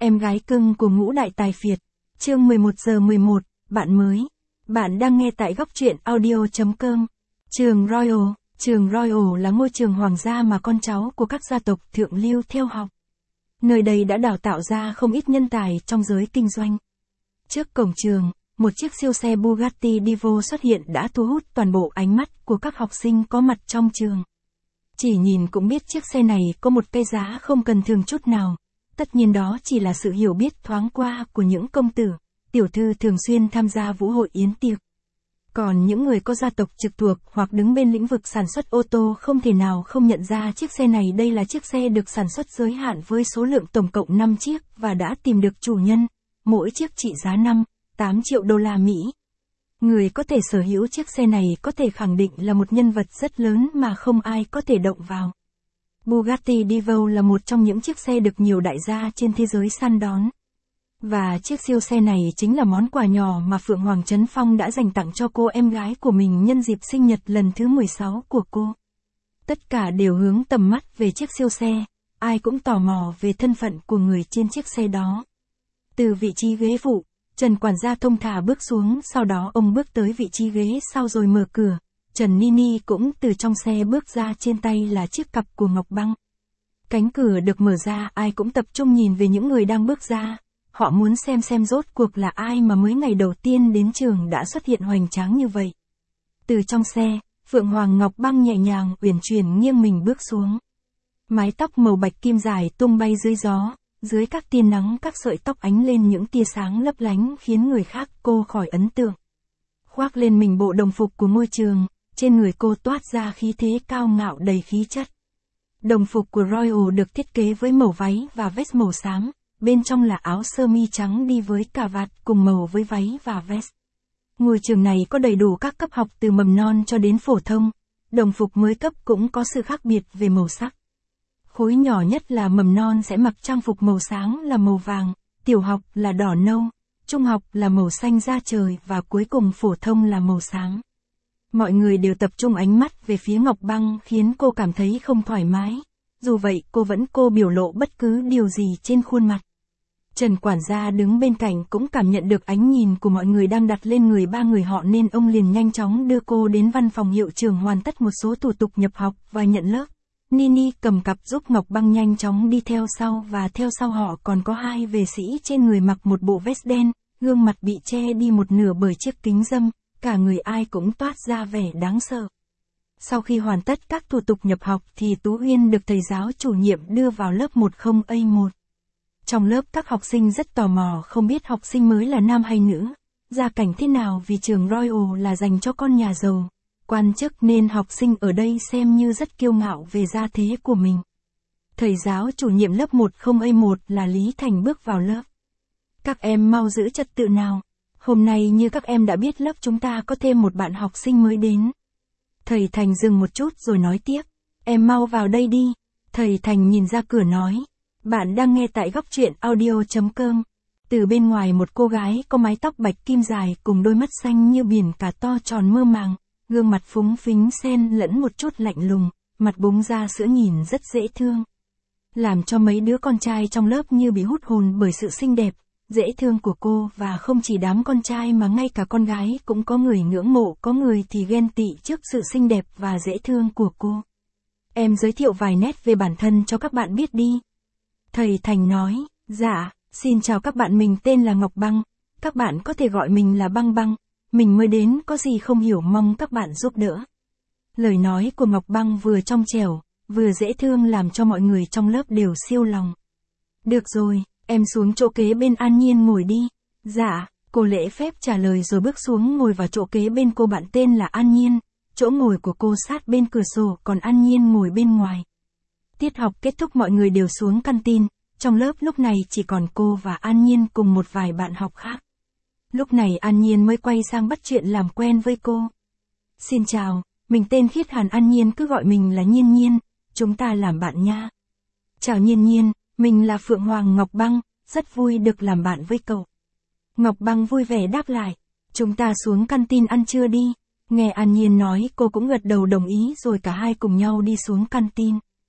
Em gái cưng của ngũ đại tài phiệt. Chương 11:11, bạn mới. Bạn đang nghe tại góc truyện audio.com. Trường Royal. Trường Royal là ngôi trường hoàng gia mà con cháu của các gia tộc thượng lưu theo học. Nơi đây đã đào tạo ra không ít nhân tài trong giới kinh doanh. Trước cổng trường, một chiếc siêu xe Bugatti Divo xuất hiện đã thu hút toàn bộ ánh mắt của các học sinh có mặt trong trường. Chỉ nhìn cũng biết chiếc xe này có một cái giá không cần thường chút nào. Tất nhiên đó chỉ là sự hiểu biết thoáng qua của những công tử, tiểu thư thường xuyên tham gia vũ hội yến tiệc. Còn những người có gia tộc trực thuộc hoặc đứng bên lĩnh vực sản xuất ô tô không thể nào không nhận ra chiếc xe này. Đây là chiếc xe được sản xuất giới hạn với số lượng tổng cộng 5 chiếc và đã tìm được chủ nhân, mỗi chiếc trị giá 5-8 triệu đô la Mỹ. Người có thể sở hữu chiếc xe này có thể khẳng định là một nhân vật rất lớn mà không ai có thể động vào. Bugatti Divo là một trong những chiếc xe được nhiều đại gia trên thế giới săn đón. Và chiếc siêu xe này chính là món quà nhỏ mà Phượng Hoàng Trấn Phong đã dành tặng cho cô em gái của mình nhân dịp sinh nhật lần thứ 16 của cô. Tất cả đều hướng tầm mắt về chiếc siêu xe, ai cũng tò mò về thân phận của người trên chiếc xe đó. Từ vị trí ghế phụ, Trần quản gia thông thả bước xuống, sau đó ông bước tới vị trí ghế sau rồi mở cửa. Trần Nini cũng từ trong xe bước ra, trên tay là chiếc cặp của Ngọc Băng. Cánh cửa được mở ra, ai cũng tập trung nhìn về những người đang bước ra. Họ muốn xem rốt cuộc là ai mà mới ngày đầu tiên đến trường đã xuất hiện hoành tráng như vậy. Từ trong xe, Phượng Hoàng Ngọc Băng nhẹ nhàng uyển chuyển nghiêng mình bước xuống. Mái tóc màu bạch kim dài tung bay dưới gió, dưới các tia nắng các sợi tóc ánh lên những tia sáng lấp lánh khiến người khác cô khỏi ấn tượng. Khoác lên mình bộ đồng phục của ngôi trường, trên người cô toát ra khí thế cao ngạo đầy khí chất. Đồng phục của Royal được thiết kế với màu váy và vest màu xám, bên trong là áo sơ mi trắng đi với cà vạt cùng màu với váy và vest. Ngôi trường này có đầy đủ các cấp học từ mầm non cho đến phổ thông, đồng phục mới cấp cũng có sự khác biệt về màu sắc. Khối nhỏ nhất là mầm non sẽ mặc trang phục màu sáng là màu vàng, tiểu học là đỏ nâu, trung học là màu xanh da trời và cuối cùng phổ thông là màu xám. Mọi người đều tập trung ánh mắt về phía Ngọc Băng khiến cô cảm thấy không thoải mái. Dù vậy cô vẫn biểu lộ bất cứ điều gì trên khuôn mặt. Trần quản gia đứng bên cạnh cũng cảm nhận được ánh nhìn của mọi người đang đặt lên người ba người họ nên ông liền nhanh chóng đưa cô đến văn phòng hiệu trưởng hoàn tất một số thủ tục nhập học và nhận lớp. Nini cầm cặp giúp Ngọc Băng nhanh chóng đi theo sau và theo sau họ còn có hai vệ sĩ trên người mặc một bộ vest đen, gương mặt bị che đi một nửa bởi chiếc kính râm, cả người ai cũng toát ra vẻ đáng sợ. Sau khi hoàn tất các thủ tục nhập học thì Tú Uyên được thầy giáo chủ nhiệm đưa vào lớp 10A1. Trong lớp các học sinh rất tò mò không biết học sinh mới là nam hay nữ, gia cảnh thế nào vì trường Royal là dành cho con nhà giàu, quan chức nên học sinh ở đây xem như rất kiêu ngạo về gia thế của mình. Thầy giáo chủ nhiệm lớp 10A1 là Lý Thành bước vào lớp. Các em mau giữ trật tự nào. Hôm nay như các em đã biết lớp chúng ta có thêm một bạn học sinh mới đến. Thầy Thành dừng một chút rồi nói tiếp. Em mau vào đây đi. Thầy Thành nhìn ra cửa nói. Bạn đang nghe tại góc truyện audio.com. Từ bên ngoài một cô gái có mái tóc bạch kim dài cùng đôi mắt xanh như biển cả to tròn mơ màng, gương mặt phúng phính xen lẫn một chút lạnh lùng, mặt búng ra sữa nhìn rất dễ thương. Làm cho mấy đứa con trai trong lớp như bị hút hồn bởi sự xinh đẹp, dễ thương của cô và không chỉ đám con trai mà ngay cả con gái cũng có người ngưỡng mộ, có người thì ghen tị trước sự xinh đẹp và dễ thương của cô. Em giới thiệu vài nét về bản thân cho các bạn biết đi. Thầy Thành nói, dạ, xin chào các bạn, mình tên là Ngọc Băng, các bạn có thể gọi mình là Băng Băng, mình mới đến có gì không hiểu mong các bạn giúp đỡ. Lời nói của Ngọc Băng vừa trong trẻo, vừa dễ thương làm cho mọi người trong lớp đều siêu lòng. Được rồi, em xuống chỗ kế bên An Nhiên ngồi đi. Dạ, cô lễ phép trả lời rồi bước xuống ngồi vào chỗ kế bên cô bạn tên là An Nhiên, chỗ ngồi của cô sát bên cửa sổ còn An Nhiên ngồi bên ngoài. Tiết học kết thúc mọi người đều xuống canteen, trong lớp lúc này chỉ còn cô và An Nhiên cùng một vài bạn học khác. Lúc này An Nhiên mới quay sang bắt chuyện làm quen với cô. Xin chào, mình tên Khiết Hàn, An Nhiên cứ gọi mình là Nhiên Nhiên, chúng ta làm bạn nha. Chào Nhiên Nhiên, mình là Phượng Hoàng Ngọc Băng, rất vui được làm bạn với cậu. Ngọc Băng vui vẻ đáp lại, chúng ta xuống canteen ăn trưa đi. Nghe An Nhiên nói cô cũng gật đầu đồng ý rồi cả hai cùng nhau đi xuống canteen.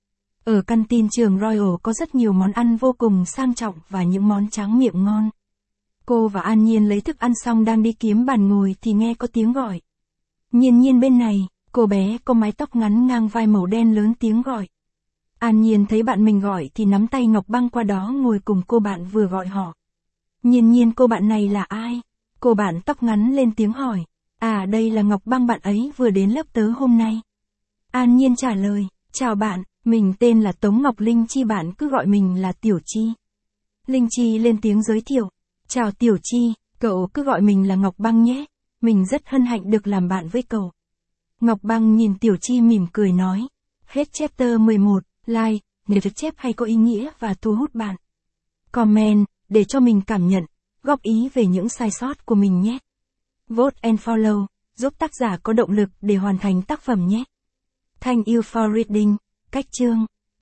Ở căn tin trường Royal có rất nhiều món ăn vô cùng sang trọng và những món tráng miệng ngon. Cô và An Nhiên lấy thức ăn xong đang đi kiếm bàn ngồi thì nghe có tiếng gọi. Nhiên Nhiên bên này, cô bé có mái tóc ngắn ngang vai màu đen lớn tiếng gọi. An Nhiên thấy bạn mình gọi thì nắm tay Ngọc Băng qua đó ngồi cùng cô bạn vừa gọi họ. Nhiên Nhiên, cô bạn này là ai? Cô bạn tóc ngắn lên tiếng hỏi. À, đây là Ngọc Băng, bạn ấy vừa đến lớp tớ hôm nay. An Nhiên trả lời. Chào bạn, mình tên là Tống Ngọc Linh Chi, bạn cứ gọi mình là Tiểu Chi. Linh Chi lên tiếng giới thiệu. Chào Tiểu Chi, cậu cứ gọi mình là Ngọc Băng nhé. Mình rất hân hạnh được làm bạn với cậu. Ngọc Băng nhìn Tiểu Chi mỉm cười nói. Hết chapter 11, like, nếu được chép hay có ý nghĩa và thu hút bạn. Comment, để cho mình cảm nhận, góp ý về những sai sót của mình nhé. Vote and follow, giúp tác giả có động lực để hoàn thành tác phẩm nhé. Thank you for reading. Cách chương